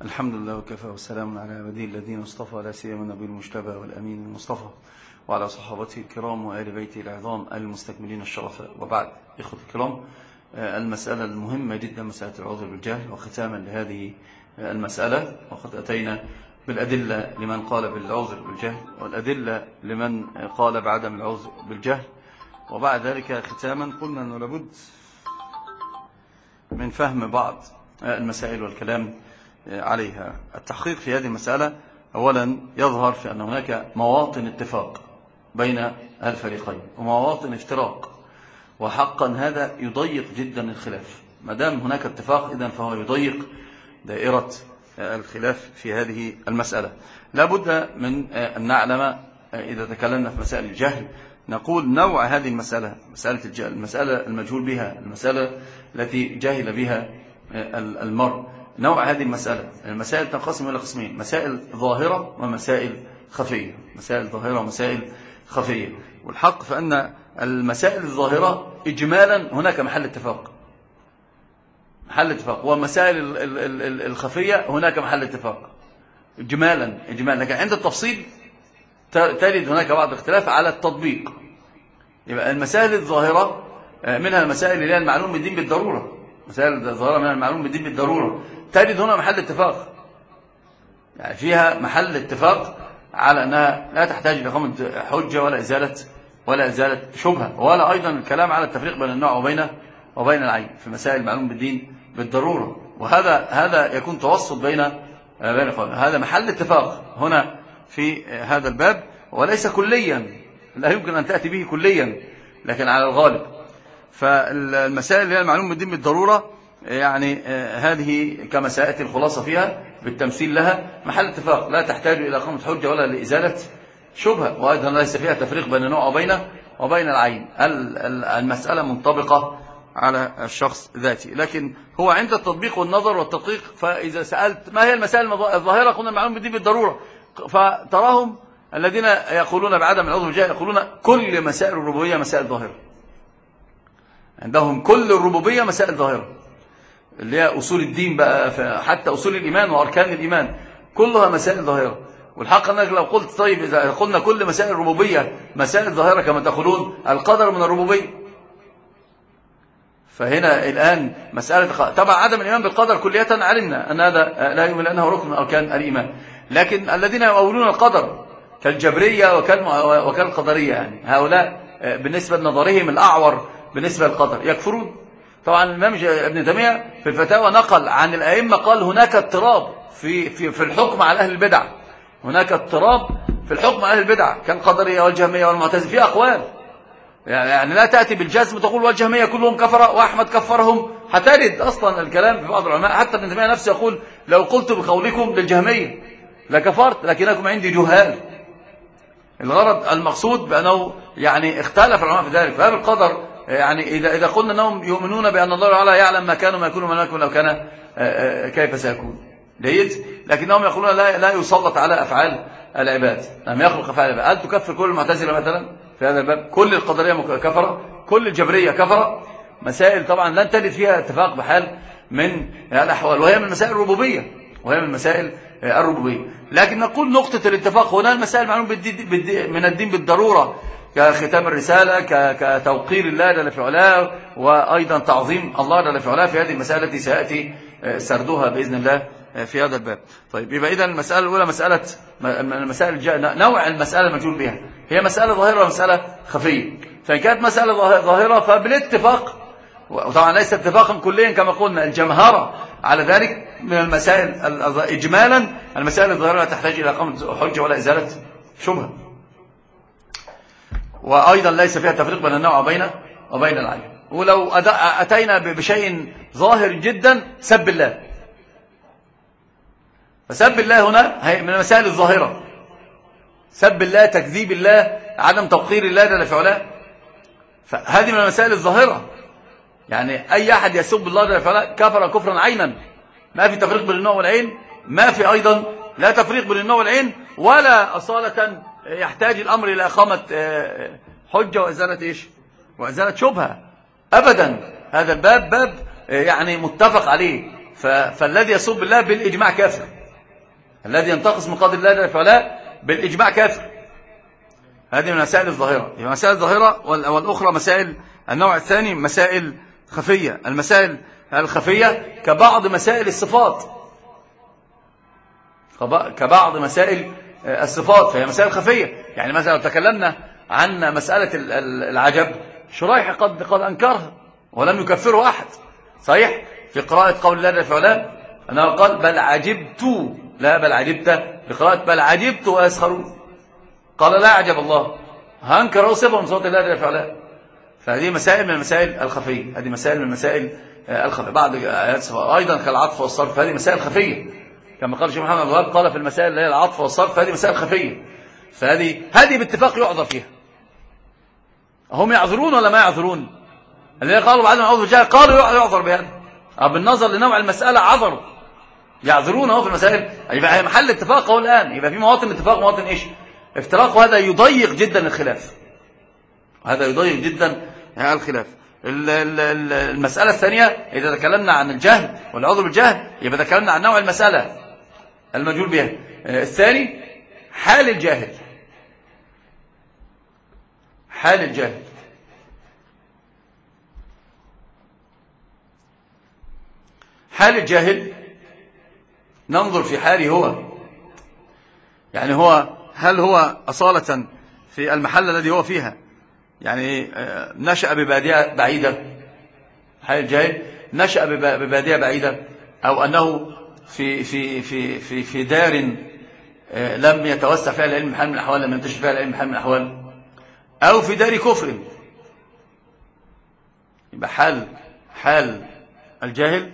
الحمد لله وكفى والسلام على عباده الذين اصطفى، لا سيما النبي المجتبى والأمين المصطفى وعلى صحابته الكرام وآل بيته العظام المستكملين الشرفاء. وبعد، إخوة الكرام، المسألة المهمة جدا مسألة العذر بالجهل. وختاما لهذه المسألة، وقد أتينا بالأدلة لمن قال بالعذر بالجهل والأدلة لمن قال بعدم العذر بالجهل. وبعد ذلك ختاما قلنا أنه لابد من فهم بعض المسائل والكلام عليها. التحقيق في هذه المسألة أولا يظهر في أن هناك مواطن اتفاق بين الفريقين ومواطن افتراق، وحقا هذا يضيق جدا الخلاف. ما دام هناك اتفاق إذن فهو يضيق دائرة الخلاف في هذه المسألة. لا بد من أن نعلم إذا تكلمنا في مسائل الجهل نقول نوع هذه المسألة، مسألة الجهل، المسألة المجهول بها، المسألة التي جاهل بها المرء. نوع هذه المسائل تنقسم إلى قسمين: مسائل ظاهرة ومسائل خفية. مسائل ظاهرة ومسائل خفية. والحق فأن المسائل الظاهرة إجمالا هناك محل اتفاق، والمسائل الخفية هناك محل اتفاق إجمالا. لكن عند التفصيل تجد هناك بعض الاختلاف على التطبيق. يبقى المسائل الظاهرة منها المسائل اللي هي المعلوم بالدين بالضرورة، مسائل الظاهرة منها المعلوم بالدين بالضرورة، تجد هنا محل اتفاق، يعني فيها محل اتفاق على أنها لا تحتاج إلى إقامة حجة ولا إزالة شبهة، ولا أيضا الكلام على التفريق بين النوع وبين العين في مسائل المعلوم بالدين بالضرورة. وهذا يكون توسط بين هذا محل اتفاق هنا في هذا الباب، وليس كليا، لا يمكن أن تأتي به كليا، لكن على الغالب. فالمسائل اللي هي المعلوم بالدين بالضرورة يعني هذه كما سيأتي الخلاصة فيها بالتمثيل لها محل اتفاق، لا تحتاج إلى إقامة حجة ولا لإزالة شبهة، وأيضا ليس فيها تفريق بين النوع وبين العين. المسألة منطبقة على الشخص ذاته. لكن هو عند التطبيق والنظر والتدقيق، فإذا سألت ما هي المسائل الظاهرة قلنا المعلوم بالدين بالضرورة، فتراهم الذين يقولون بعدم العذر بالجهل يقولون كل مسائل الربوبية مسائل ظاهرة. عندهم كل الربوبية مسائل ظاهرة، اللي هي أصول الدين بقى، حتى أصول الإيمان وأركان الإيمان كلها مسائل ظاهرة. والحق أنك لو قلت طيب إذا قلنا كل مسائل الربوبية مسائل ظاهرة كما تقولون القدر من الربوبية، فهنا الآن مسألة طبعا عدم الإيمان بالقدر كلية علمنا أن هذا لا يؤمن أنه ركن من أركان الإيمان. لكن الذين يؤولون القدر كالجبرية وكالقدرية، يعني هؤلاء بالنسبة لنظرهم الأعور بالنسبة للقدر يكفرون. طبعا الإمام ابن تيمية في الفتاوى نقل عن الأئمة قال هناك اضطراب في الحكم على أهل البدع، هناك اضطراب في الحكم على أهل البدع كالقدرية والجهمية والمعتزلة، في أقوال يعني لا تأتي بالجزم تقول والجهمية كلهم كفرة وأحمد كفرهم. هترد أصلا الكلام في بعض العلماء، حتى ابن تيمية نفسه يقول لو قلت بقولكم للجهمية لكفرت لكنكم عندي جهال. الغرض المقصود بأنه يعني اختلف العلماء في ذلك. فهذا القدر يعني إذا قلنا أنهم يؤمنون بأن الله تعالى يعلم ما كانوا ما يكونوا ما يكون لو كان كيف سيكون جيد، لكنهم يقولون لا يسلط على أفعال العباد، لم يخلق أفعال العباد. هل تكفر كل المعتزلة مثلا في هذا الباب؟ كل القدرية كفرة، كل الجبرية كفرة. مسائل طبعا لن تجد فيها اتفاق بحال من الأحوال، وهي من مسائل الربوبية. لكن نقول نقطة الاتفاق هنا المسائل معلوم من الدين بالضرورة، كختام الرسالة، كتوقير الله جل في علاه، وأيضا تعظيم الله جل في علاه، في هذه المسائل التي سيأتي سردها بإذن الله في هذا الباب. طيب، يبقى إذن المسألة الأولى نوع المسألة المجهول بها، هي مسألة ظاهرة ومسألة خفية. فإن كانت مسألة ظاهرة فبالاتفاق، وطبعا ليس اتفاقا كليا كما قلنا، الجمهرة على ذلك من المسائل إجمالا المسائل الظاهرة لا تحتاج إلى إقامة حجة ولا إزالة شبهة، وأيضا ليس فيها تفريق بين النوع وبين العين. ولو أتينا بشيء ظاهر جدا سب الله، فسب الله هنا هي من المسائل الظاهرة، سب الله، تكذيب الله، عدم توقير الله جل في علاه، فهذه من المسائل الظاهرة. يعني أي أحد يسب الله جل في علاه كفر كفرا عينا، ما في تفريق بين النوع والعين، ما في أيضا لا تفريق بين النوع والعين، ولا أصالة يحتاج الأمر إلى إقامة حجة وإزالة شبهة أبدا. هذا الباب باب يعني متفق عليه، فالذي يسب الله بالإجماع كافر، الذي ينتقص من قدر الله جل وعلا بالإجماع كافر. هذه من مسائل الظاهرة. مسائل الظاهرة والأخرى مسائل النوع الثاني مسائل خفية. المسائل الخفية كبعض مسائل الصفات، كبعض مسائل الصفات، فهي مسائل خفية. يعني مثلا لو تكلمنا عن مسألة العجب، شريح قد أنكرها ولم يكفره أحد، صحيح؟ في قراءة قول الله جل وعلا أنه قال بل عجبت، لا بل عجبت، بقراءة بل عجبت ويسخرون، قال لا عجب الله، هنكر صفة من صوت الله جل وعلا. فهذه مسائل من المسائل الخفية، هذه مسائل من المسائل الخفية. بعض آيات أيضا كالعطف والصرف، هذه مسائل خفية، كما قال الشيخ محمد عبد الوهاب قال في المسائل اللي هي العطف والصرف، هذه مسائل خفية، فهذه باتفاق يعذر فيها. هم يعذرون ولا ما يعذرون؟ الذين قالوا بعد ما أعوذ بالجهل قالوا يعذر بهذا، بالنظر لنوع المسألة عذروا، يعذرون اهو في المسائل. يبقى محل اتفاق اهو الآن، يبقى في مواطن اتفاق ومواطن ايش؟ افتراق، وهذا يضيق جدا الخلاف، هذا يضيق جدا الخلاف. المسألة الثانية إذا تكلمنا عن الجهل والعذر بالجهل، يبقى تكلمنا عن نوع المسألة المجهول بها. الثاني حال الجاهل، حال الجاهل. حال الجاهل ننظر في حاله هو، يعني هو هل هو أصالة في المحل الذي هو فيها، يعني نشأ ببادية بعيدة، حال الجاهل نشأ ببادية بعيدة، أو أنه في دار لم يتوسع فيها العلم بحال من الأحوال، لم ينتشر فيها العلم بحال من الأحوال، أو في دار كفر. يبقى حال الجاهل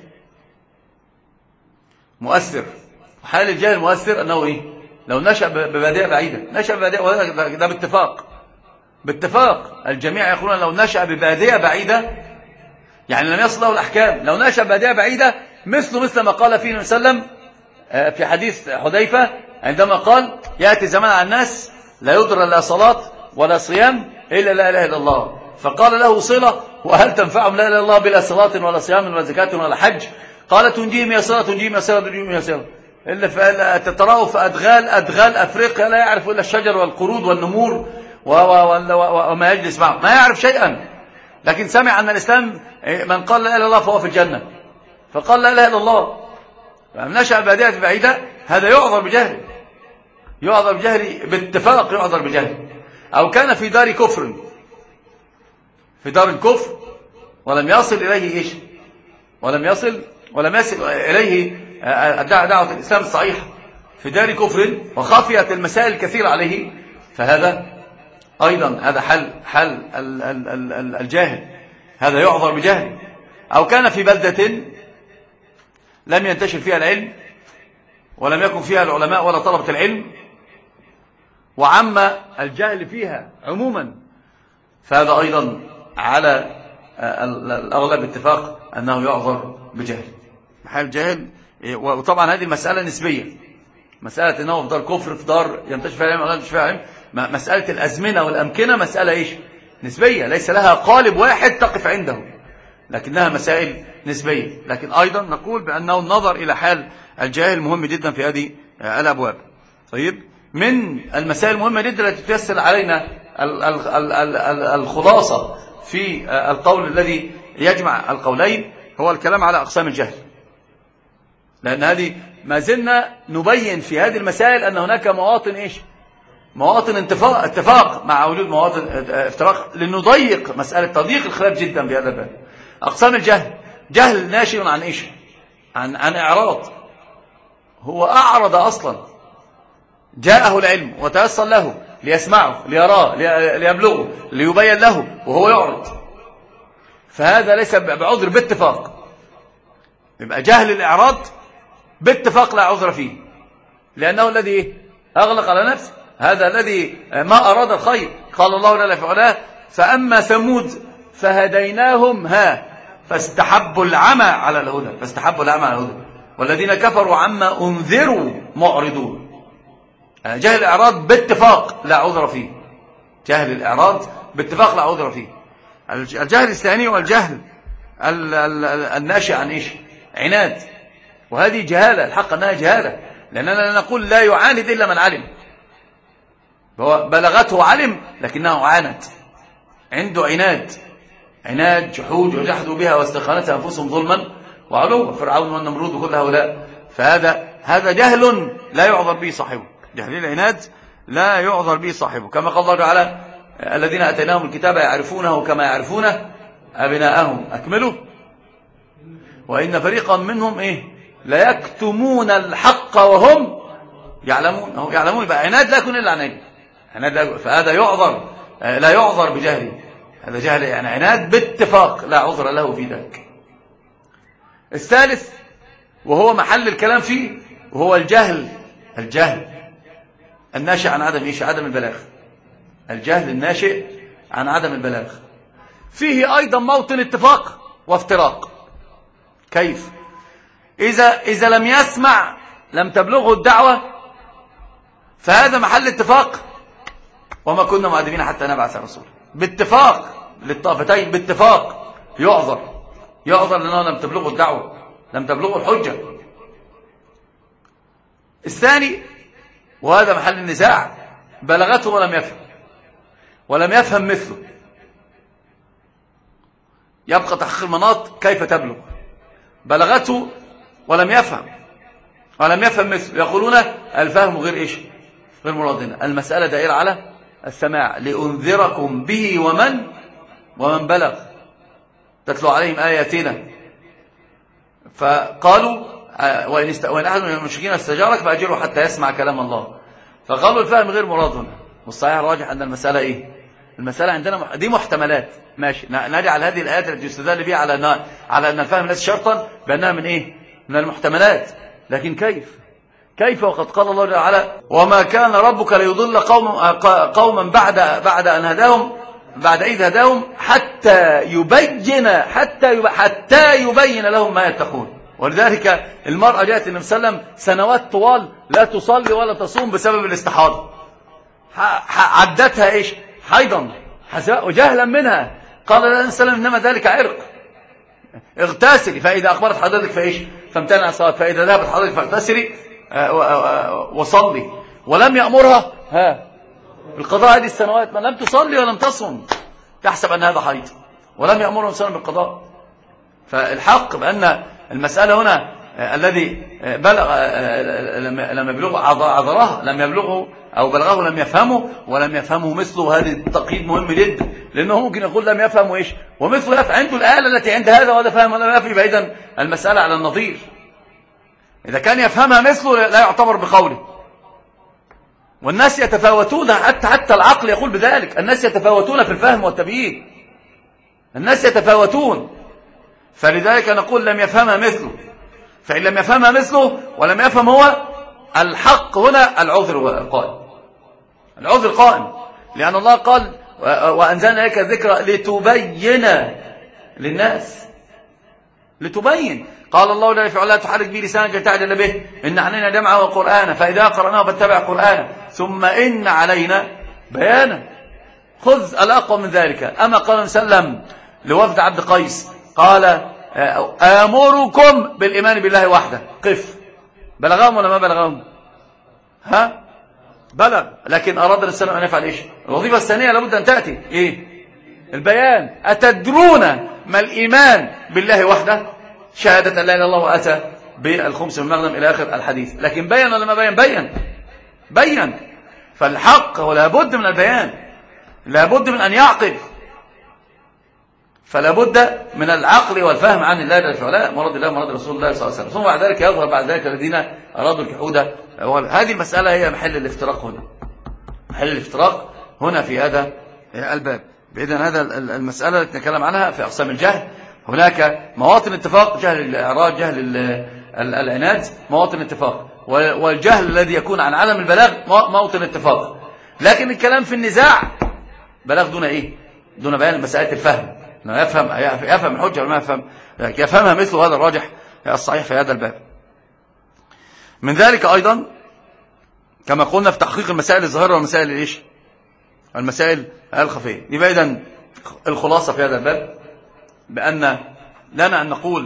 مؤثر، وحال الجاهل مؤثر أنه إيه؟ لو نشأ ببادية بعيدة، نشأ ببادية، ده باتفاق الجميع يقولون لو نشأ ببادية بعيدة يعني لم يصل له الأحكام. لو نشأ ببادية بعيدة مثل ما قال فيه النبي صلى الله عليه وسلم في حديث حذيفة عندما قال يأتي زمان على الناس لا يدرى لا صلاة ولا صيام إلا لا إله إلا الله، فقال له صلة وهل تنفعهم لا إله إلا الله بلا صلاة ولا صيام ولا زكاة ولا حج؟ قال تنجيهم يا صلاة، تنجيهم يا صلاة، تنجيهم يا صلاة، إلا تتراه في أدغال أفريقيا لا يعرف إلا الشجر والقرود والنمور وما يجلس معه، ما يعرف شيئا، لكن سمع أن الإسلام من قال لا إله إلا الله فهو في الجنة، فقال لا إله إلا الله. نشأ بادية بعيدة، هذا يعذر بجهل، يعذر بجهل باتفاق، يعذر بجهل. أو كان في دار كفر، في دار الكفر ولم يصل إليه إيش؟ ولم يصل إليه دعوة الإسلام الصحيحة، في دار كفر وخفيت المسائل الكثيرة عليه، فهذا أيضا هذا حل الجاهل، هذا يعذر بجهل. أو كان في بلدة لم ينتشر فيها العلم ولم يكن فيها العلماء ولا طلبة العلم، وعم الجهل فيها عموما، فهذا أيضا على الأغلب اتفاق أنه يعذر بجهل، حال الجهل. وطبعا هذه المسألة نسبية، مسألة أنه في دار كفر، في دار ينتشر فيها العلم ولا ينتشر فيها العلم، مسألة الأزمنة والأمكنة مسألة إيش؟ نسبية، ليس لها قالب واحد تقف عنده، لكنها مسائل نسبية. لكن أيضا نقول بأنه النظر إلى حال الجاهل مهم جدا في هذه الأبواب. طيب، من المسائل المهمة جدا التي تيسر علينا الخلاصة في القول الذي يجمع القولين هو الكلام على أقسام الجهل، لأن هذه ما زلنا نبين في هذه المسائل أن هناك مواطن إيش؟ مواطن اتفاق مع وجود مواطن افتراق، لنضيق مسألة تضييق الخلاف جدا بهذا الباب. أقسام الجهل، جهل ناشئ عن إيش؟ عن إعراض، هو أعرض أصلا، جاءه العلم وتيسر له ليسمعه ليراه ليبلغه ليبين له وهو يعرض، فهذا ليس بعذر باتفاق. يبقى جهل الإعراض باتفاق لا عذر فيه، لأنه الذي أغلق على نفسه، هذا الذي ما أراد الخير. قال الله جل وعلا فأما ثمود فهديناهم فاستحبوا العمى على الهدى، والذين كفروا عما أنذروا معرضون. جهل الإعراض باتفاق لا عذر فيه، جهل الإعراض باتفاق لا عذر فيه. الجهل الثاني والجهل الناشئ عن إيش؟ عناد، وهذه جهالة، الحق أنها جهالة، لأننا لا نقول لا يعاند إلا من علم. هو بلغته علم لكنه عاند، عنده عناد جحود وجحدوا بها واستخانتها أنفسهم ظلما وعلوا، فرعون والنمرود وكل هؤلاء. فهذا جهل لا يعذر به صاحبه، جهل العناد لا يعذر به صاحبه، كما قال الله تعالى الذين أتيناهم الكتاب يعرفونه كما يعرفون أبناءهم. أكملوا. وإن فريقا منهم لا يكتمون الحق وهم يعلمون. يبقى عناد لا يكون إلا عناد، فهذا يعذر، لا يعذر بجهله، هذا جهل يعني عناد باتفاق لا عذر له في ذلك. الثالث وهو محل الكلام فيه، وهو الجهل الناشئ عن عدم البلاغ. الجهل الناشئ عن عدم البلاغ فيه أيضا موطن اتفاق وافتراق. كيف؟ إذا لم يسمع، لم تبلغه الدعوة، فهذا محل اتفاق، وما كنا معذبين حتى نبعث رسولا. باتفاق للطائفتين، باتفاق يعذر لأنه لم تبلغه الدعوة، لم تبلغه الحجة. الثاني وهذا محل النزاع، بلغته ولم يفهم مثله. يبقى تحقيق المناط كيف تبلغ. بلغته ولم يفهم مثله. يقولون الفهم غير مرادنا. المسألة دائرة على السماع. لأنذركم به ومن بلغ تتلو عليهم آياتنا. فقالوا وإن أحد من المشركين استجارك فأجره حتى يسمع كلام الله. فقالوا الفهم غير مراد هنا. والصحيح الراجح أن المسألة المسألة عندنا دي محتملات، ماشي، نجعل هذه الآيات التي يستدل بها على أن الفهم ليس شرطا بأنها من المحتملات. لكن كيف وقد قال الله تعالى وما كان ربك ليضل قوما بعد أن هداهم، بعد إذ هداهم حتى يبين لهم ما يتقون. ولذلك المرأة جاءت النبي صلى الله عليه وسلم سنوات طوال لا تصلي ولا تصوم بسبب الاستحاضة. عدتها حيضا وجهلا منها. قال لها النبي صلى الله عليه وسلم إنما ذلك عرق، اغتسلي فإذا أخبرت حضرتك فامتنع الصلاة، فإذا ذهبت حضرتك فاغتسلي وصلي. ولم يأمرها بالقضاء هذه السنوات، ما لم تصلي ولم تصم تحسب أن هذا حيض، ولم يأمرها صلى بالقضاء. فالحق بأن المسألة هنا الذي بلغ لم يبلغ عذرها، لم يبلغه أو بلغه لم يفهمه ولم يفهمه مثله. هذه التقييد مهم جدا، لأنه ممكن يقول لم يفهم ومثله يفهم. عنده الآلة التي عند هذا وهذا فهم ولا يفهم، فإذا المسألة على النظير. إذا كان يفهمها مثله لا يعتبر بقوله. والناس يتفاوتون، حتى العقل يقول بذلك. الناس يتفاوتون في الفهم والتبيين، الناس يتفاوتون. فلذلك نقول لم يفهمها مثله. فإن لم يفهمها مثله ولم يفهم هو، الحق هنا العذر قائم، لأن الله قال وأنزلنا إليك الذكر لتبين للناس. لتبين. قال الله لا يفعل لا تحرك به لسانك لتعجل به إن علينا جمعه وقرآنه فإذا قرأناه فاتبع قرآنه ثم إن علينا بيانه. خذ الأقوى من ذلك. أما قال سلم لوفد عبد قيس قال آمركم بالإيمان بالله وحده. قف. بلغهم ولا ما بلغهم؟ بلغ. لكن أراد السلام أن يفعل الوظيفة الثانية لابد أن تأتي البيان. أتدرون ما الإيمان بالله وحده؟ شهادة لا إله إلا الله وأتى بالخمس من المغنم إلى آخر الحديث. لكن بيّن ولا ما بيّن. فالحق ولا بد من البيان، لا بد من أن يعقل. فلا بد من العقل والفهم عن الله جل وعلا، مراد الله مراد رسول الله صلى الله عليه وسلم. ثم بعد ذلك يظهر بعد ذلك الذين أرادوا الجحود. هذه المسألة هي محل الافتراق هنا في هذا الباب. بإذن هذا المسألة التي نتكلم عنها في أقسام الجهل. هناك مواطن اتفاق، جهل الإعراض، جهل العناد، مواطن اتفاق. والجهل الذي يكون عن عدم البلاغ موطن اتفاق. لكن الكلام في النزاع بلاغ دون بيان مسألة الفهم. يفهم الحجة وما يفهمها مثله. هذا الراجح الصحيح في هذا الباب. من ذلك أيضا كما قلنا في تحقيق المسائل الظاهرة والمسائل المسائل الخفية. يبقى إذن الخلاصة في هذا الباب بأن لنا أن نقول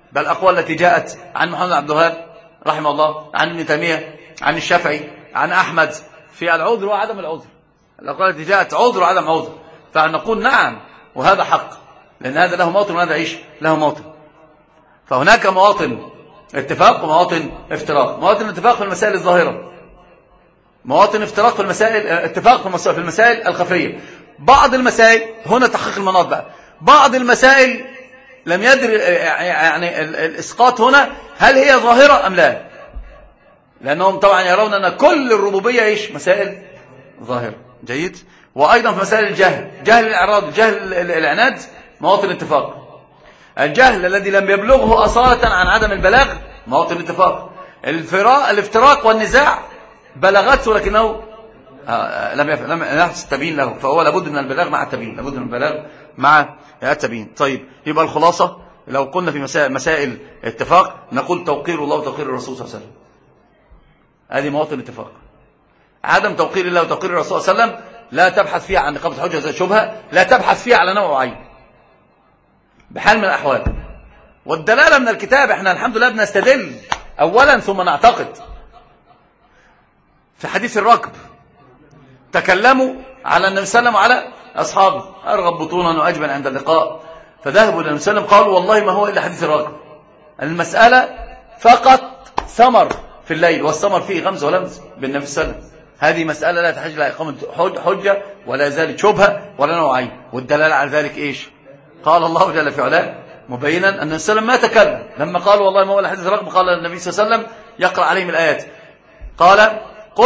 بل الأقوال التي جاءت عن محمد عبد الوهاب رحمه الله، عن ابن تيمية، عن الشافعي، عن أحمد في العذر وعدم العذر، الأقوال التي جاءت عذر وعدم عذر، فنقول نعم وهذا حق، لأن هذا له موطن وهذا عيش له موطن. فهناك مواطن اتفاق ومواطن افتراق. مواطن اتفاق في المسائل الظاهرة، مواطن افتراق في المسائل، اتفاق في المسائل الخفية. بعض المسائل هنا تحقيق المناط بقى، بعض المسائل لم يدري يعني الإسقاط هنا هل هي ظاهرة أم لا، لأنهم طبعا يرون أن كل الربوبية إيش؟ مسائل ظاهرة. جيد. وأيضا في مسائل الجهل، جهل الإعراض، جهل العناد، مواطن اتفاق. الجهل الذي لم يبلغه أصالة عن عدم البلاغ، مواطن اتفاق. الافتراق والنزاع بلغته ولكنه لم يحدث التبيين له، فهو لابد من البلاغ مع التبيين، لابد من البلاغ مع التبيين. طيب، يبقى الخلاصة لو قلنا في مسائل اتفاق نقول توقير الله وتوقير الرسول صلى الله عليه وسلم، هذه مواطن اتفاق. عدم توقير الله وتوقير الرسول صلى الله عليه وسلم لا تبحث فيها عن نقابة حجة زي شبهة، لا تبحث فيها على نوع معين بحال من الأحوال. والدلالة من الكتاب، احنا الحمد لله بنستدل أولا ثم نعتقد. في حديث الركب تكلموا على النبي صلى الله عليه وسلم وعلى أصحابه، أرغب بطونا وأجبن عند اللقاء، فذهبوا للنبي صلى الله عليه وسلم قالوا والله ما هو إلا حديث الركب، المسألة فقط ثمر في الليل، والثمر فيه غمز ولمز بالنبي صلى الله عليه وسلم، هذه مسألة لا تحتاج إلى إقامة حجة ولا زالت شبهة ولا نوعين. والدلالة على ذلك إيش؟ قال الله جل في علاه مبينا أن النبي صلى الله عليه وسلم ما تكلم لما قالوا والله ما هو إلا حديث الركب، قال النبي صلى الله عليه وسلم يقرأ عليهم الآيات، قال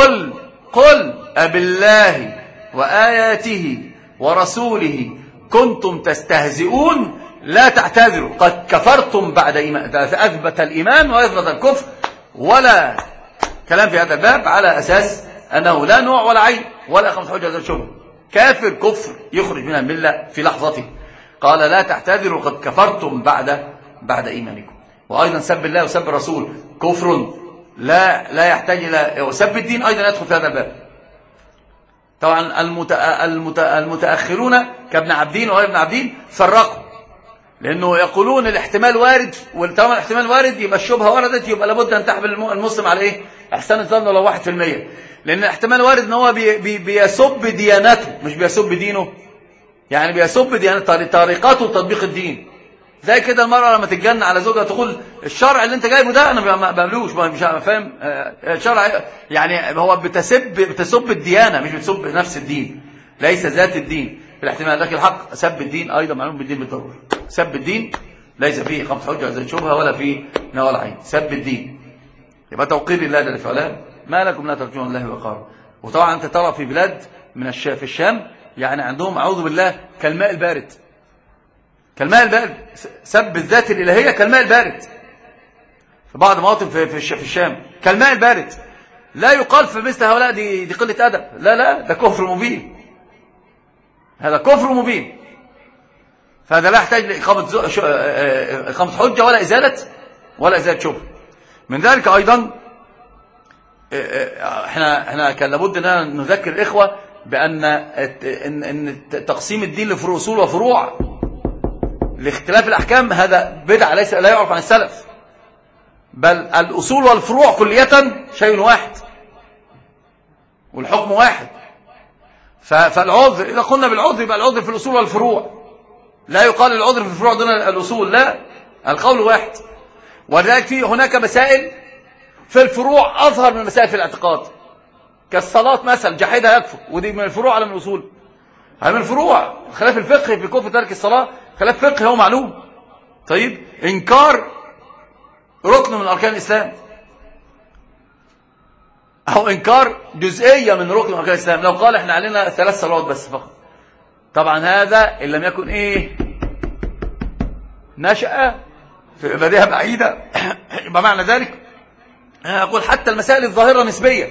قل أبالله وآياته ورسوله كنتم تستهزئون لا تعتذروا قد كفرتم بعد إيمان. أثبت الإيمان وأثبت الكفر، ولا كلام في هذا الباب على أساس أنه لا نوع ولا عين ولا إقامة حجة ولا شبهة. كافر كفر يخرج من الملة في لحظته، قال لا تعتذروا قد كفرتم بعد إيمانكم. وأيضا سب الله وسب الرسول كفر لا يحتاج إلى سب الدين، أيضا يدخل في هذا الباب. طبعا المتأخرون كابن عبدين وابن عبدين فرقوا، لأنه يقولون الاحتمال وارد، وطالما الاحتمال وارد يبقى الشبهة وردت، يبقى لابد أن تحمل المسلم على إيه؟ أحسن الظن لو 1%، لأن الاحتمال وارد أن هو بيسب ديانته مش بيسب دينه، يعني بيسب ديانته طريقته وتطبيق الدين. زي كده المرأة لما تتجن على زوجها تقول الشرع اللي انت جايبه ده انا ما بقبلوش، مش فاهم الشرع، يعني هو بتسب الديانة مش بتسب نفس الدين، ليس ذات الدين في الاحتمال. لكن الحق سب الدين ايضا معلوم بالدين بالضرورة، سب الدين ليس فيه إقامة حجة زي شبهة ولا فيه نوى العين، سب الدين. يبقى توقير الله جل في علاه ما لكم لا ترجون الله وقارا. وطبعا انت ترى في بلاد في الشام يعني عندهم اعوذ بالله كالماء البارد، كالماء البارد، سب الذات الإلهية كالماء البارد في بعض مواطن في الشام، كالماء البارد. لا يقال في مثل هؤلاء دي قلة أدب، لا ده كفر مبين، هذا كفر مبين. فهذا لا يحتاج لإقامة حجة ولا إزالة شبهة. من ذلك أيضا احنا كان لابد أن نذكر الإخوة بأن تقسيم الدين لفروع أصول وفروع لاختلاف الأحكام هذا بدعة لا يعرف عن السلف، بل الأصول والفروع كلية شيء واحد والحكم واحد. فالعذر إذا قلنا بالعذر يبقى العذر في الأصول والفروع، لا يقال العذر في الفروع دون الأصول، لا، القول واحد. ولذلك هناك مسائل في الفروع أظهر من مسائل في الاعتقاد، كالصلاة مثلا جحدها يكفر، ودي من الفروع على من الأصول، هذا من الفروع. خلاف الفقه في كفر ترك الصلاة خلاف فقه هو معلوم. طيب، إنكار ركن من أركان الإسلام أو إنكار جزئية من ركن من أركان الإسلام، لو قال إحنا علينا 3 صلوات بس فقط، طبعا هذا إن لم يكن نشأ في بداية بعيدة يبقى معنى ذلك أنا أقول حتى المسائل الظاهرة نسبية،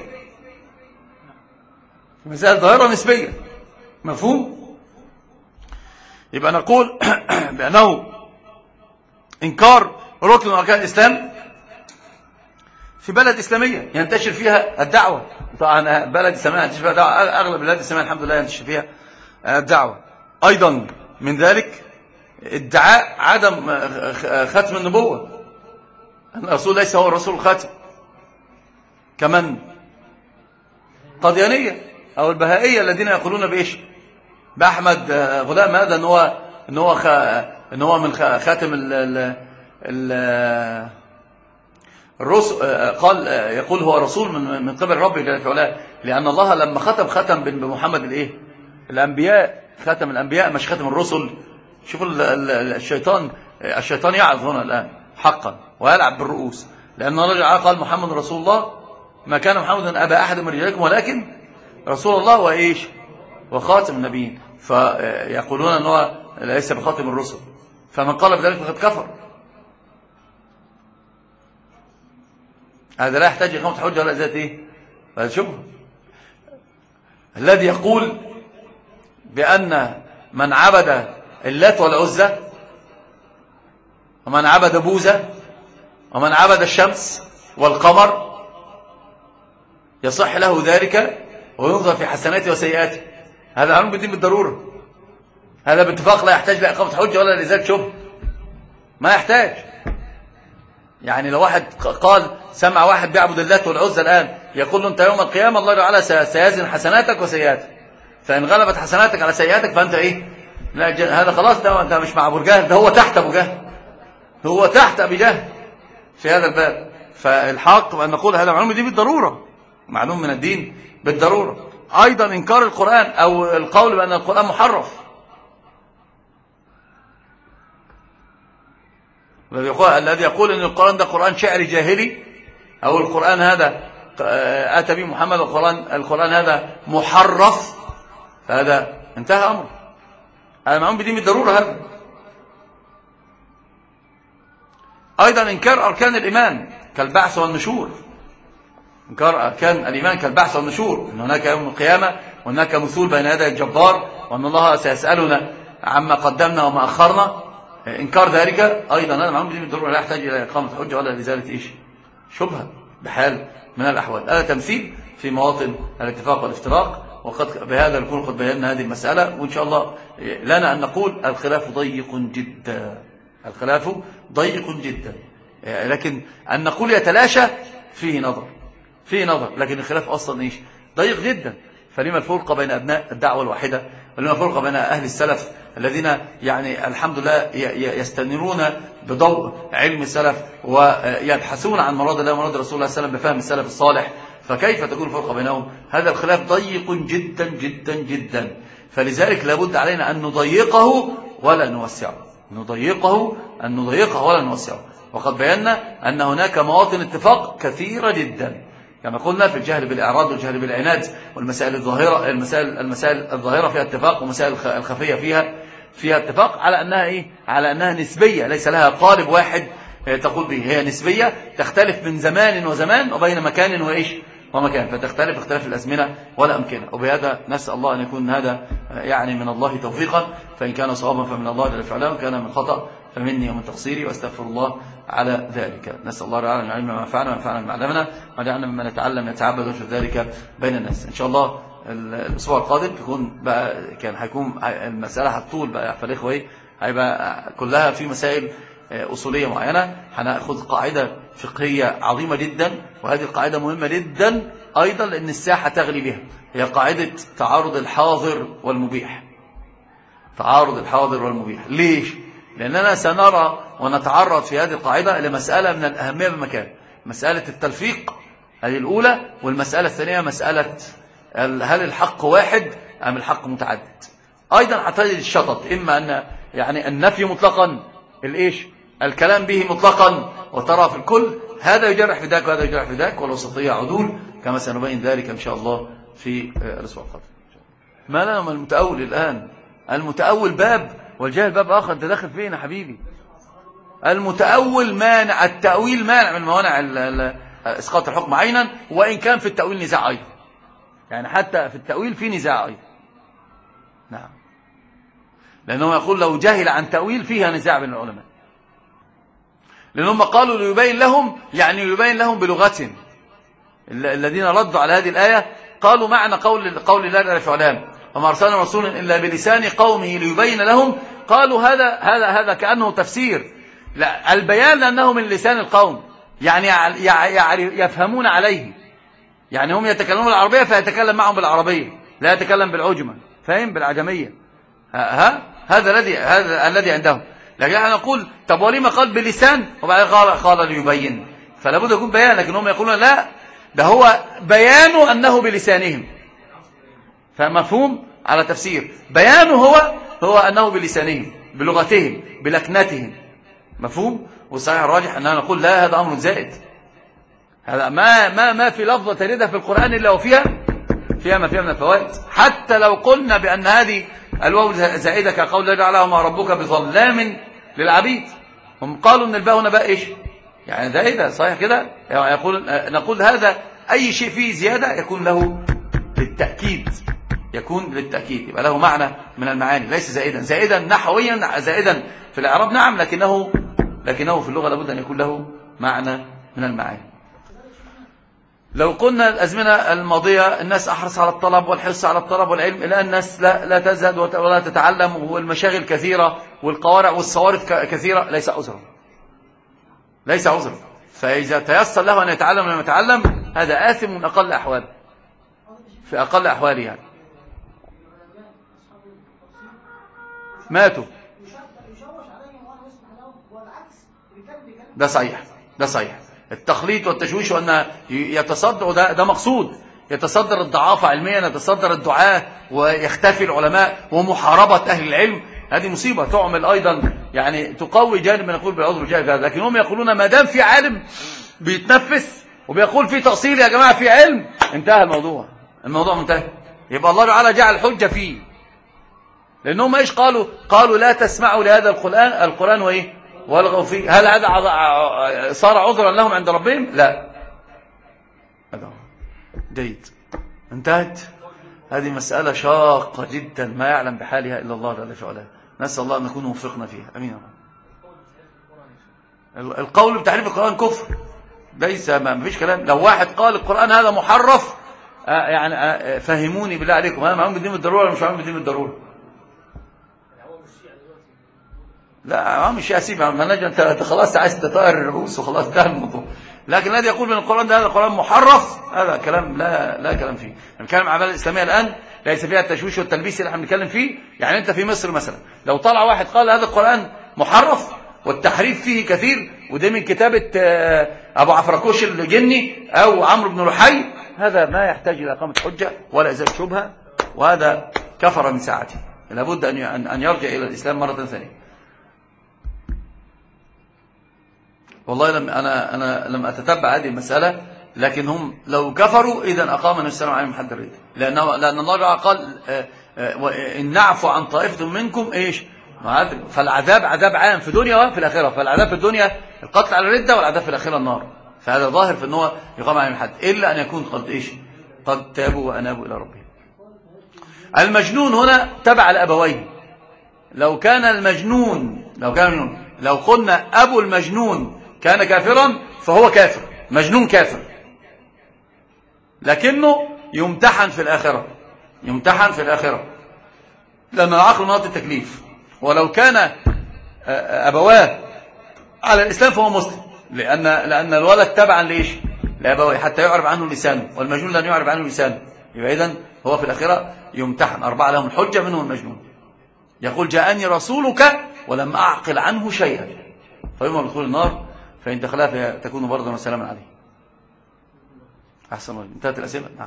المسائل الظاهرة نسبية، مفهوم؟ يبقى نقول بأنه إنكار ركن من أركان الإسلام في بلد إسلامية ينتشر فيها الدعوة، طبعا بلد إسلامية ينتشر فيها الدعوة، أغلب بلاد الإسلامية الحمد لله ينتشر فيها الدعوة. أيضا من ذلك ادعاء عدم ختم النبوة، أن الرسول ليس هو الرسول الخاتم. كمن قديانية أو البهائية الذين يقولون بإيش؟ بأحمد غلام هذا إن هو من خاتم الرسل. قال يقول هو رسول من قبل ربه جل في علاه، لأن الله لما ختم بمحمد الإيه؟ الأنبياء، ختم الأنبياء مش ختم الرسل. شوفوا الشيطان يعظ هنا الآن حقا ويلعب بالرؤوس، لأن الله قال محمد رسول الله، ما كان محمد أبا أحد من رجالكم ولكن رسول الله وإيش؟ وخاتم النبيين. فيقولون أنه ليس بخاتم الرسل، فمن قال بذلك فقد كفر. هذا لا يحتاج إقامة حجة ولا ذات إيه؟ هذا شبهة. الذي يقول بأن من عبد اللات والعزى ومن عبد بوذا ومن عبد الشمس والقمر يصح له ذلك وينظر في حسناته وسيئاته، هذا معلوم بالدين بالضرورة. هذا باتفاق لا يحتاج لإقامة حجة ولا لإزالة شبهة، ما يحتاج. يعني لو واحد قال سمع واحد بيعبد اللات والعزى الآن يقول له أنت يوم القيامة الله تعالى سيزن حسناتك وسيئاتك، فإن غلبت حسناتك على سيئاتك فأنت إيه؟ لا هذا خلاص، ده أنت مش مع أبو جهل، ده هو تحت أبو جهل، هو تحت أبي جهل في هذا الباب. فالحق أن نقول هذا معلوم دي بالضرورة، معلوم من الدين بالضرورة. أيضا إنكار القرآن أو القول بأن القرآن محرف. الذي يقول أن القرآن ده قرآن شعري جاهلي أو القرآن هذا آتى به محمد القرآن هذا محرف، فهذا انتهى أمر. هذا معلوم بدين بالضرورة. هذا أيضا إنكار أركان الإيمان كالبعث والنشور، إنكار أركان الإيمان كالبعث والنشور، أن هناك يوم القيامة وهناك مثول بين يدي الجبار وأن الله سيسألنا عما قدمنا وما أخرنا. إنكار ذلك أيضا هذا معلوم بدين بالضرورة، لا يحتاج إلى إقامة حجة ولا لإزالة إيش؟ شبهة بحال من الأحوال. هذا تمثيل في مواطن الاتفاق والافتراق، وقد بهذا نكون قد بينا هذه المسألة، وإن شاء الله لنا أن نقول الخلاف ضيق جدا، الخلاف ضيق جدا، لكن أن نقول يتلاشى فيه نظر، لكن الخلاف أصلا إيش؟ ضيق جدا. فلما الفرقة بين أبناء الدعوة الواحدة، ولما الفرقة بين أهل السلف الذين يعني الحمد لله يستنيرون بضوء علم السلف ويبحثون عن مراد الله ومراد رسول الله صلى الله عليه وسلم بفهم السلف الصالح، فكيف تكون الفرقة بينهم؟ هذا الخلاف ضيق جدا جدا جدا. فلذلك لابد علينا أن نضيقه ولا نوسعه، وقد بينا أن هناك مواطن اتفاق كثيرة جدا كما قلنا في الجهل بالإعراض والجهل بالعناد والمسائل الظاهرة، المسائل الظاهرة فيها اتفاق، ومسائل الخفية فيها اتفاق على أنها إيه؟ على أنها نسبية، ليس لها قالب واحد تقول به، هي نسبية تختلف من زمان وزمان وبين مكان وإيش ومكان، فتختلف اختلاف الأزمنة والأمكنة. وبهذا نسأل الله أن يكون هذا يعني من الله توفيقا، فإن كان صوابا فمن الله جل في علاه، وكان من خطأ فمني ومن تقصيري، واستغفر الله على ذلك. نسأل الله تعالى أن يعلمنا ما ينفعنا وينفعنا بما علمنا، وجعلنا ممن نتعلم يتعبد ونشر ذلك بين الناس. إن شاء الله الأسبوع القادم تكون بقى هيكون المسألة هتطول بقى في الإخوة، هيبقى كلها في مسائل أصولية معينة. هنأخذ قاعدة فقهية عظيمة جدا، وهذه القاعدة مهمة جدا أيضا لأن الساحة تغلي بها، هي قاعدة تعارض الحاضر والمبيح. ليش؟ لأننا سنرى ونتعرض في هذه القاعدة إلى مسألة من الأهمية بمكان، مسألة التلفيق هذه الأولى، والمسألة الثانية مسألة هل الحق واحد أم الحق متعدد. أيضا هتجد الشطط، إما أن يعني النفي مطلقا، الكلام به مطلقا، وترى في الكل هذا يجرح في ذاك وهذا يجرح في ذاك، والوسطية عدول، كما سنبين ذلك إن شاء الله في الأسبوع القادم. ما لنا من المتأول الآن؟ المتأول باب والجهل باب آخر. أنت داخل فين يا حبيبي؟ المتأول مانع، التأويل مانع من موانع إسقاط الحكم عينا، وإن كان في التأويل نزاع أيضا، يعني حتى في التأويل في نزاع أيضا. نعم، لأنه يقول لو جهل عن تأويل فيها نزاع بين العلماء، لأنهم قالوا ليبين لهم، يعني يبين لهم بلغتهم. الذين ردوا على هذه الآية قالوا معنى قول الله جل في علاه وما أرسلنا رسولا إلا بلسان قومه ليبين لهم، قالوا هذا كأنه تفسير. لا، البيان لأنه من لسان القوم، يعني يفهمون عليه، يعني هم يتكلمون بالعربية فيتكلم معهم بالعربية، لا يتكلم بالعجمة، فاهم، بالعجمية. هذا الذي عندهم. لكن احنا نقول طب ولما قال بلسان وبعدين قال ليبين، فلا بد يكون بيان. لكن هم يقولون لا، ده هو بيان أنه بلسانهم، فمفهوم على تفسير بيانه هو أنه بلسانهم، بلغتهم، بلكنتهم، مفهوم. والصحيح الراجح أننا نقول لا، هذا أمر زائد. هذا ما في لفظة تردها في القرآن إلا وفيها ما فيها من الفوائد. حتى لو قلنا بأن هذه الواو زائدة كقول لا جعلها ما ربك بظلام للعبيد، هم قالوا أن الباء هنا باء إيش؟ يعني زائدة، صحيح كده؟ يعني نقول هذا أي شيء فيه زيادة يكون له للتأكيد، يبقى له معنى من المعاني، ليس زائدا نحويا، زائدا في الإعراب نعم، لكنه في اللغة لابد أن يكون له معنى من المعاني. لو قلنا الأزمنة الماضية الناس أحرص على الطلب والحرص على الطلب والعلم، الآن الناس لا تزهد ولا تتعلم، والمشاغل كثيرة والقوارع والصوارف كثيرة، ليس عذرا. فإذا تيسر له أن يتعلم لما يتعلم، هذا آثم من أقل أحواله، في أقل أحواله يعني. ماتوا، ده صحيح. التخليط والتشويش وأن يتصدر، ده مقصود، يتصدر الضعافة علميا، يتصدر الدعاة ويختفي العلماء ومحاربة أهل العلم، هذه مصيبة تعمل أيضا، يعني تقوي جانب من يقول بالعذر جانب هذا. لكن هم يقولون ما دام في عالم بيتنفس وبيقول في تأصيل يا جماعة، في علم، انتهى الموضوع منتهى. يبقى الله تعالى جعل الحجة فيه، لأنهم ايش قالوا لا تسمعوا لهذا القرآن وإيه والغوا فيه. هل هذا صار عذرا لهم عند ربهم؟ لا. جيد، انتهت. هذه مسألة شاقة جدا ما يعلم بحالها إلا الله جل وعلا، نسأل الله أن نكون وفقنا فيها، أمين. القول بتحريف القرآن كفر، ليس ما فيش كلام. لو واحد قال القرآن هذا محرف، يعني فهموني بالله عليكم، هذا معهم بدين بالضرورة ولا مش معهم بدين بالضرورة؟ لا مش هسيب انت خلاص عايز تطير الرؤوس وخلاص، ده الموضوع. لكن الذي يقول من القرآن ده هذا القرآن محرف، هذا كلام لا كلام فيه. نتكلم عن الأعمال الإسلامية الآن ليس فيها التشويش والتلبيس اللي احنا بنتكلم فيه. يعني انت في مصر مثلا لو طلع واحد قال هذا القرآن محرف والتحريف فيه كثير، وده من كتابة أبو عفركوش الجني أو عمرو بن لحي، هذا ما يحتاج إلى إقامة حجة ولا إزالة شبهة، وهذا كفر من ساعته، لابد أن يرجع إلى الإسلام مرة ثانية. والله أنا لم أتتبع هذه المسألة، لكن هم لو كفروا إذن أقام النبي صلى الله عليه وسلم حد الردة، لأن الله قال إن نعفو عن طائفة منكم إيش، فالعذاب عذاب عام في الدنيا وفي الآخرة. فالعذاب في الدنيا القتل على الردة، والعذاب في الآخرة النار. فهذا ظاهر في أنه يقام عليهم الحد، إلا أن يكون قد تابوا وأنابوا إلى ربهم. المجنون هنا تبع الأبوين. لو قلنا أبو المجنون كان كافرا فهو كافر، مجنون كافر، لكنه يمتحن في الآخرة، لأن العقل مناط التكليف. ولو كان أبواه على الإسلام فهو مسلم، لأن الولد تبعا لإيش؟ لأبواه حتى يعرف عنه لسانه، والمجنون لن يعرف عنه لسانه. يبقى إذن هو في الآخرة يمتحن. 4 لهم الحجة، منهم المجنون. يقول جاءني رسولك ولم أعقل عنه شيئا، فيما بدخول النار فإن دخلها تكون بردا وسلاما عليه. أحسن. انتهت الأسئلة. نعم.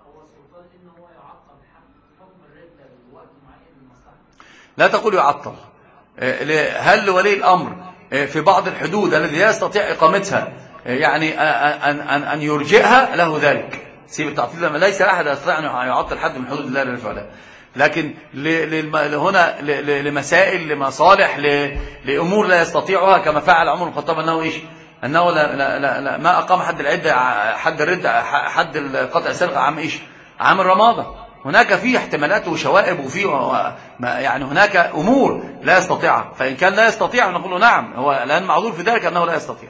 لا تقول يعطل. هل لولي الأمر في بعض الحدود الذي لا يستطيع إقامتها يعني أن يرجئها؟ له ذلك. سيب التعطيل، ليس أحد يستطيع أن يعطل حد من حدود الله جل وعلا. لكن هنا لمسائل، لمصالح، لأمور لا يستطيعها، كما فعل عمر بن الخطاب أنه لا ما أقام حد الردة، حد قطع السرقة عام الرمادة. هناك فيه احتمالات وشوائب، وفيه يعني هناك أمور لا يستطيعها. فإن كان لا يستطيع نقول نعم، هو الآن معذور في ذلك أنه لا يستطيع.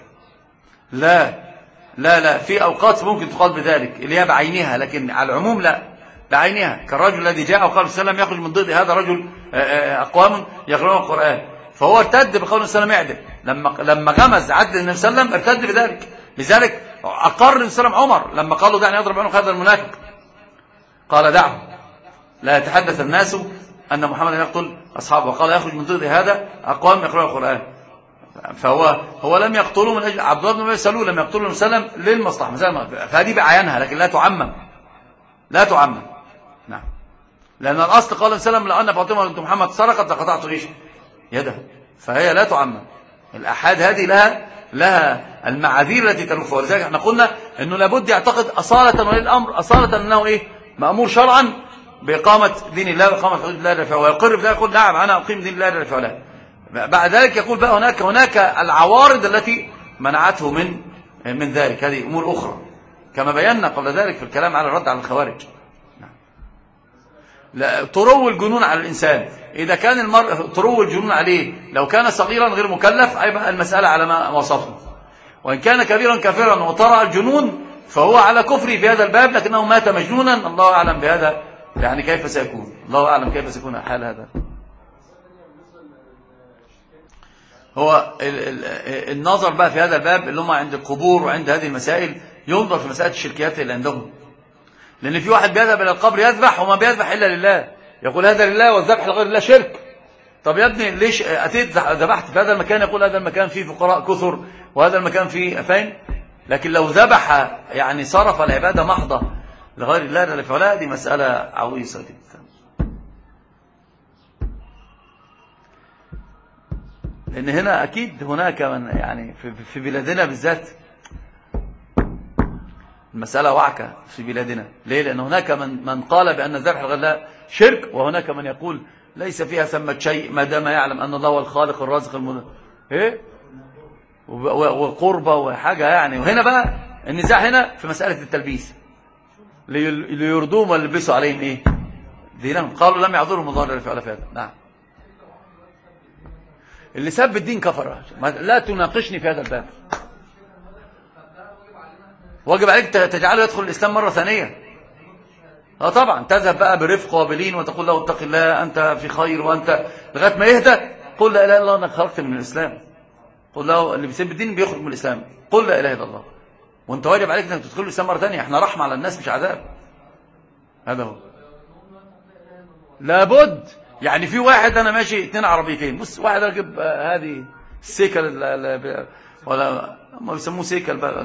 لا في أوقات ممكن تقال بذلك اللي هي بعينها، لكن على العموم لا بعينها. كالرجل الذي جاء وقال صلى الله عليه وسلم يخرج من ضد هذا رجل أقوام يقرؤون القرآن، فهو ارتد بقول النبي صلى الله عليه وسلم يعدل. لما غمز عدل النبي صلى الله عليه وسلم ارتد بذلك، لذلك أقر النبي صلى الله عليه وسلم عمر لما قالوا دعني أضرب عنق هذا المنافق، قال دعه لا يتحدث الناس أن محمد يقتل أصحابه، وقال يخرج من ضد هذا أقوام يقرأون القرآن. فهو لم يقتله من أجل عبد الله بن أبي سلول، لم يقتله وسلم للمصلحة، فهذه بعينها لكن لا تعمم، لا تعمم. نعم، لأن الأصل قال وسلم لو أن فاطمة بنت محمد سرقت لقطعت ايش يده، فهي لا تعمم. الأحاد هذه لها المعاذير التي تنفها. ولذلك احنا قلنا انه لابد يعتقد أصالة ولي الأمر أصالة انه ايه مأمور شرعا بإقامة دين الله وإقامة حدود الله الرفع، ويقر بذلك يقول نعم أنا أقيم دين الله الرفع له. بعد ذلك يقول بقى هناك العوارض التي منعته من ذلك، هذه أمور أخرى كما بينا قبل ذلك في الكلام على الرد على الخوارج. لا ترو الجنون على الإنسان، إذا كان المرء ترو الجنون عليه لو كان صغيرا غير مكلف أيضا المسألة على ما وصفنا، وإن كان كبيرا كافرا وطرأ الجنون فهو على كفره في هذا الباب، لكنه مات مجنونا. الله أعلم بهذا، يعني كيف سيكون، الله أعلم كيف سيكون حال هذا. هو النظر بقى في هذا الباب اللي هم عند القبور وعند هذه المسائل ينظر في مسألة الشركيات اللي عندهم، لأن في واحد بيذهب إلى القبر يذبح وما بيذبح إلا لله، يقول هذا لله والذبح لغير الله شرك. طب يا ابني ليش أتيت ذبحت في هذا المكان؟ يقول هذا المكان فيه فقراء كثر وهذا المكان فيه فين، لكن لو ذبح يعني صرف العبادة محضة لغير الله فلا، دي مسألة عويصة جدا. لأن هنا أكيد هناك من يعني في بلادنا بالذات المسألة وعكة في بلادنا. ليه؟ لأن هناك من قال بأن الذبح لغير الله شرك، وهناك من يقول ليس فيها ثمة شيء ما دام يعلم أن الله هو الخالق الرازق إيه؟ وقربة وحاجة يعني. وهنا بقى النزاع هنا في مسألة التلبيس، ليردوهم ويلبسوا عليهم إيه؟ دينهم. قالوا لم يعذرهم الله الذي فعل في هذا. نعم، اللي سب الدين كفر. لا تناقشني في هذا الباب. واجب عليك تجعله يدخل الإسلام مرة ثانية. طبعا تذهب بقى برفق وبلين وتقول له اتق الله أنت في خير وأنت لغاية ما يهدى. قل لا إله إلا الله أنك خرجت من الإسلام. قل له اللي بيسب الدين بيخرج من الإسلام. قل لا إله إلا الله وأنت واجب عليك أنك تدخل الإسلام مرة ثانية. احنا رحمة على الناس مش عذاب. هذا هو لابد. يعني في واحد أنا ماشي 2 عربيتين، بص واحد راكب هذه السيكل ولا ما بيسموه سيكل بقى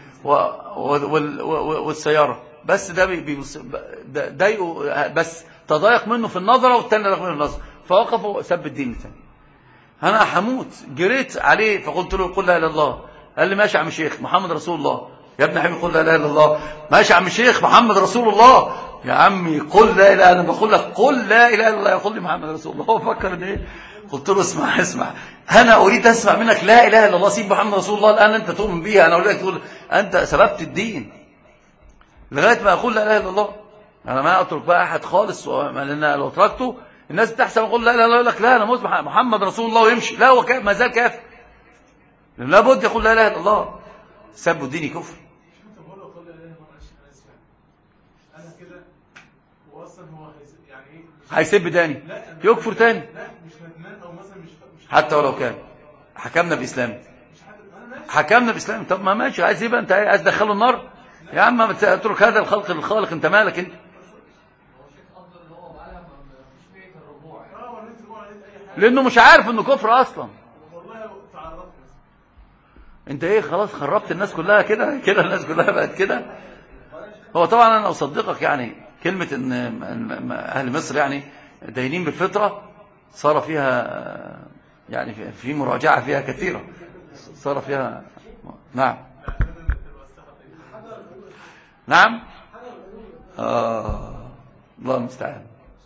والسيارة، بس ده ضايقه، بس تضايق منه في النظرة والتاني ضايق منه في النظرة، فوقفوا سب الدين الثاني. أنا هموت جريت عليه فقلت له قل لا إله إلا الله. قال لي ماشي يا عم الشيخ محمد رسول الله. يا ابن حبيبي قل لا إله إلا الله. ماشي يا عم الشيخ محمد رسول الله. يا عمي قل لا إله، أنا بقول لك قل لا إله إلا الله، يقول لي محمد رسول الله. هو فكر إن إيه؟ قلت له اسمع أنا أريد أسمع منك لا إله إلا الله. سيب محمد رسول الله الآن أنت تؤمن بيها، أنا أريد لك تقول أنت سببت الدين لغاية ما أقول لا إله إلا الله. أنا ما أترك بقى أحد خالص، لأن لو تركته الناس تحسب أقول لا إله إلا الله، يقول لك لا أنا محمد رسول الله ويمشي. لا هو ما زال كافر، لابد يقول لا إله إلا الله. سب الدين كفر. هيسب تاني يكفر تاني حتى ولو كان حكمنا بإسلام. حكمنا بإسلام. طب ما ماشي، عايز يبقى انت عايز تدخله النار يا عم، اترك هذا الخلق للخالق، انت مالك انت. لانه مش عارف انه كفر اصلا. انت ايه خلاص خربت الناس كلها كده الناس كلها بقت كده. هو طبعا انا اصدقك يعني كلمة ان اهل مصر يعني داينين بالفطرة صار فيها يعني في مراجعة فيها كثيرة، صار فيها نعم الله المستعان.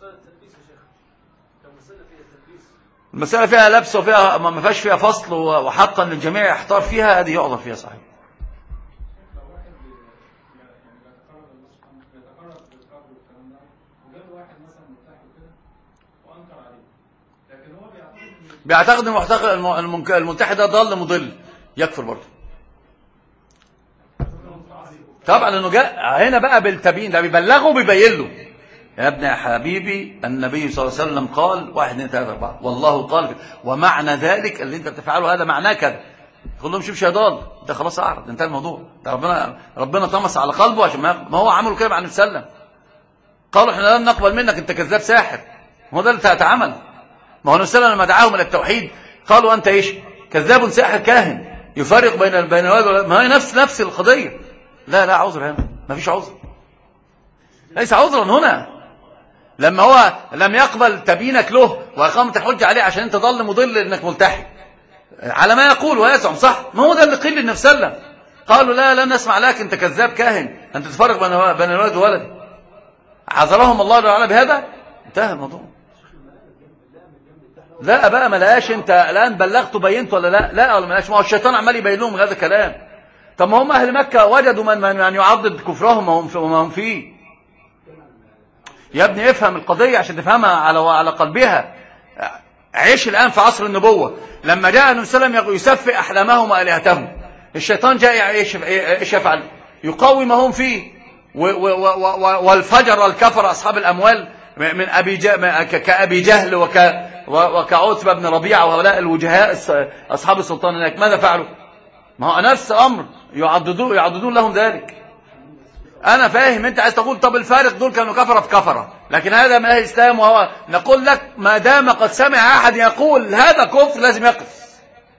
المسألة فيها لبس وفيها ما فيهاش فيها فصل وحقا للجميع يحتار فيها، هذه يعذر فيها صحيح. بيعتقد ان الملتحد ده ضال مضل يكفر برضه. طبعا انه جاء هنا بقى بالتبيين، ده بيبلغه وبيبين له يا ابن حبيبي النبي صلى الله عليه وسلم قال 1 2 3 4 والله قال، ومعنى ذلك اللي انت بتفعله هذا معناه كذا. يقول لهم شوف شيطان ده خلاص اعرض انتهى الموضوع. ده ربنا طمس على قلبه عشان ما هو عملوا كده مع النبي صلى الله عليه وسلم. قالوا احنا لن نقبل منك انت كذاب ساحر. هو ده اللي اتعمل. ما هو النبي صلى الله عليه وسلم لما دعاهم الى التوحيد قالوا انت ايش؟ كذاب ساحر كاهن يفرق بين الولد والولد. ما هي نفس القضيه. لا عذر هنا، ما فيش عذر، ليس عذرا هنا. لما هو لم يقبل تبيينك له واقامه الحجه عليه عشان انت ضل مضل انك ملتحي على ما يقول ويزعم، صح؟ ما هو ده اللي قيل للنبي صلى الله عليه وسلم. قالوا لا لن نسمع لك انت كذاب كاهن انت تفرق بين الولد وولد. عذرهم الله تعالى بهذا، انتهى الموضوع. لا بقى ما لقاش انت الان بلغت وبينت ولا لا ولا ما لقاش. ما هو الشيطان عمال يبين لهم هذا الكلام. طب ما هم اهل مكه وجدوا من يعضد كفرهم وما هم فيه. يا ابني افهم القضيه عشان تفهمها على قلبها. عيش الان في عصر النبوه. لما جاء النبي صلى الله عليه وسلم يسفئ احلامهم والهتهم، الشيطان جاء ايش يفعل؟ يقوي ما هم فيه. والفجر والكفر اصحاب الاموال من كأبي جهل وكعتبة بن ربيعة وهؤلاء الوجهاء أصحاب السلطان هناك، ماذا فعلوا؟ ما هو نفس أمر يعضدون لهم ذلك. أنا فاهم أنت عايز تقول طب الفارق دول كانوا كفرة في كفرة، لكن هذا من أهل الإسلام. وهو نقول لك ما دام قد سمع أحد يقول هذا كفر لازم يقف.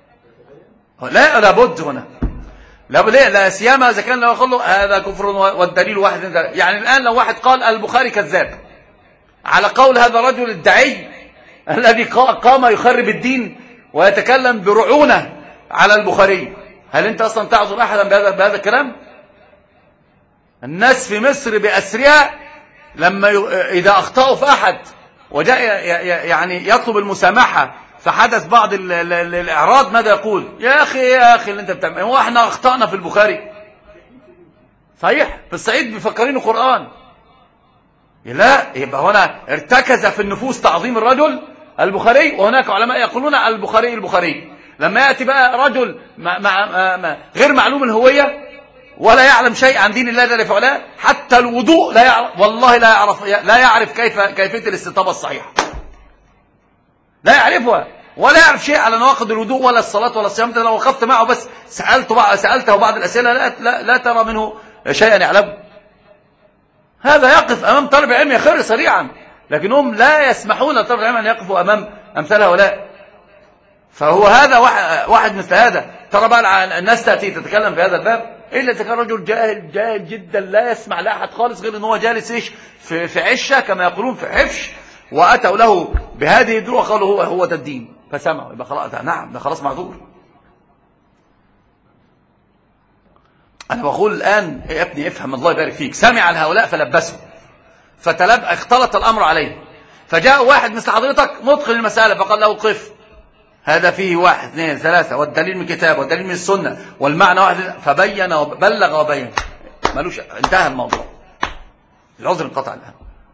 لابد هنا لا سيما إذا كان لو يقول له هذا كفر والدليل واحد. يعني الآن لو واحد قال البخاري كذاب على قول هذا الرجل الدعي الذي قام يخرب الدين ويتكلم برعونة على البخاري، هل أنت أصلا تعذر أحدا بهذا الكلام؟ الناس في مصر بأسرها لما إذا أخطأوا في أحد وجاء يعني يطلب المسامحة فحدث بعض الإعراض، ماذا يقول؟ يا أخي اللي أنت بتعمل هو احنا أخطأنا في البخاري؟ صحيح في الصعيد بيفكرين القرآن. لا يبقى هنا ارتكز في النفوس تعظيم الرجل البخاري، وهناك علماء يقولون البخاري. لما يأتي بقى رجل غير معلوم الهوية ولا يعلم شيء عن دين الله جل وعلا، حتى الوضوء لا يعرف، والله لا يعرف كيفية الاستطابة الصحيحة، لا يعرفها ولا يعرف شيء على نواقض الوضوء ولا الصلاة ولا الصيام. لو وقفت معه بس سألته بعض الأسئلة لا ترى منه شيئا يعلمه. هذا يقف أمام طالب العلم يخر سريعا، لكنهم لا يسمحون لطالب العلم أن يقفوا أمام أمثال هؤلاء. فهو هذا واحد مثل هذا. ترى بقى الناس تأتي تتكلم في هذا الباب إلا إذا كان رجل جاهل جدا لا يسمع لأحد خالص غير أن هو جالس في عشة كما يقولون في حفش، وأتوا له بهذه الدروع قالوا هو ده الدين فسمعوا. يبقى خلاص نعم ده خلاص معذور. أنا بقول الآن يا ابني افهم الله يبارك فيك، سمع هؤلاء فلبسوا اختلط الأمر عليه، فجاء واحد مثل حضرتك مدخل المسألة فقال له قف، هذا فيه 1 2 3 والدليل من الكتاب والدليل من السنة والمعنى واحد، فبين وبلغ وبين، ملوش، انتهى الموضوع. العذر انقطع الآن.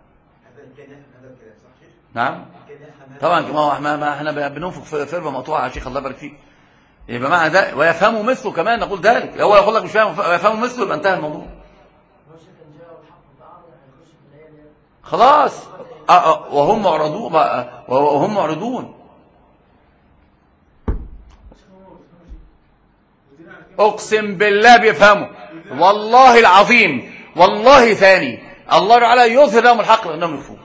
نعم طبعا ما احنا بننفق في ربا مقطوعة يا شيخ الله يبارك فيك. يبقى معنى ده ويفهموا مثله كمان نقول ذلك. هو يقول لك مش فاهم ويفهموا مثله يبقى انتهى الموضوع خلاص. وهم معرضون اقسم بالله بيفهموا والله العظيم والله ثاني الله تعالى يظهر لهم الحق لانهم يفهموا.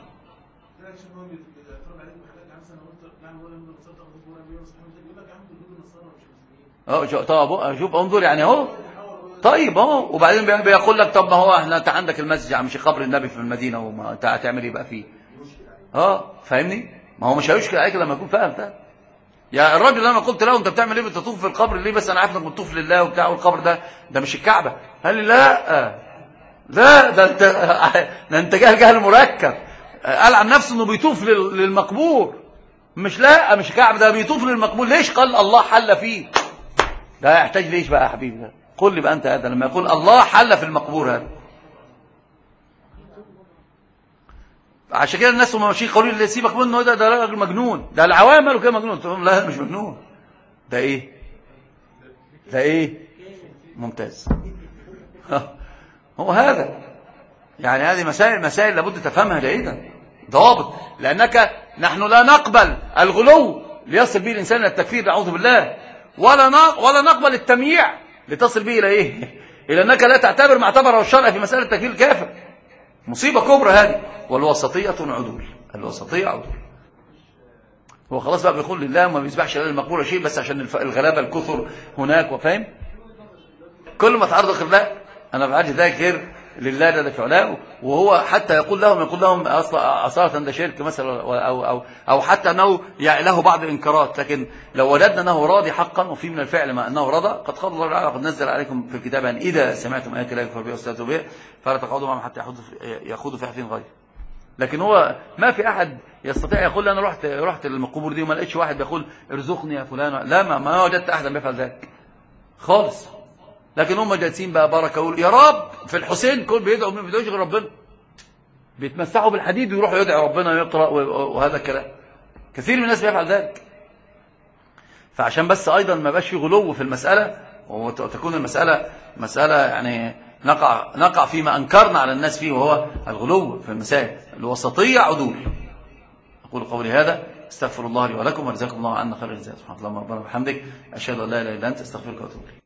طب شوف انظر يعني اهو. طيب اهو وبعدين بيقول لك طب ما هو انت عندك المسجد مش قبر النبي في المدينه وما انت هتعمل ايه بقى فيه؟ فاهمني؟ ما هو مش هيشكل عليك لما يكون فاهم ده. يا الراجل اللي انا قلت له انت بتعمل ايه بتطوف في القبر ليه؟ بس انا عارف انك بتطوف لله وبتاع، والقبر ده مش الكعبه. قال لي لا ده انت جهل مركب. قال عن نفسه انه بيطوف للمقبور، مش الكعبه، ده بيطوف للمقبور. ليش قال الله حل فيه؟ ده يحتاج ليش بقى يا حبيبي؟ ده قل لي بقى انت هذا لما يقول الله حل في المقبور هذا. عشان كده الناس وما ماشيين قالوا لي سيبك منه ده راجل مجنون، ده العوام قالوا كده مجنون. قلت لهم لا مش مجنون، ده ايه ممتاز. هو هذا يعني هذه مسائل لابد تفهمها جيدا ضوابط، لانك نحن لا نقبل الغلو ليصل به الانسان الى التكفير نعوذ بالله، ولا نقبل التمييع لتصل به إلى إيه؟ إلى أنك لا تعتبر ما اعتبره الشرع في مسألة تكفير الكافر. مصيبة كبرى هذه. والوسطية عدول. الوسطية عدول. هو خلاص بقى بيقول لله ما بيسبحش إلا المقبول شيء بس عشان الغلابة الكثر هناك، وفاهم كل ما تعرض خير لا أنا بعد ذلك غير لله ده فعلاه. وهو حتى يقول لهم أصالة ده شرك مثلا، أو حتى أنه له بعض الإنكارات، لكن لو وجدنا أنه راضي حقا وفي من الفعل ما أنه رضى، قد قال الله تعالى قد نزل عليكم في الكتاب أن إذا سمعتم آيات الله يكفر بها واستهزئوا بها فلا تقعدوا معهم حتى يخوضوا في حديث غيره. لكن هو ما في أحد يستطيع يقول أنا رحت للقبور دي وما لقيتش واحد بيقول ارزقني يا فلان، لا ما وجدت أحدا بيفعل ذلك خالص. لكن هم جالسين بقى بركه يقول يا رب في الحسين، كل بيدعوا من بيدعوش غير ربنا، بيتمسحوا بالحديد ويروحوا يدعوا ربنا ويقرأ وهذا الكلام. كثير من الناس بيفعل ذلك. فعشان بس ايضا ما بقاش في غلو في المساله، وتكون المساله مساله يعني نقع فيما انكرنا على الناس فيه، وهو الغلو في المسائل. الوسطيه عدول. اقول قولي هذا، استغفر الله لي ولكم، وجزاكم الله عنا خير الجزاء. سبحانك اللهم ربنا وبحمدك، اشهد ان لا اله الا انت، استغفرك واتوب اليك.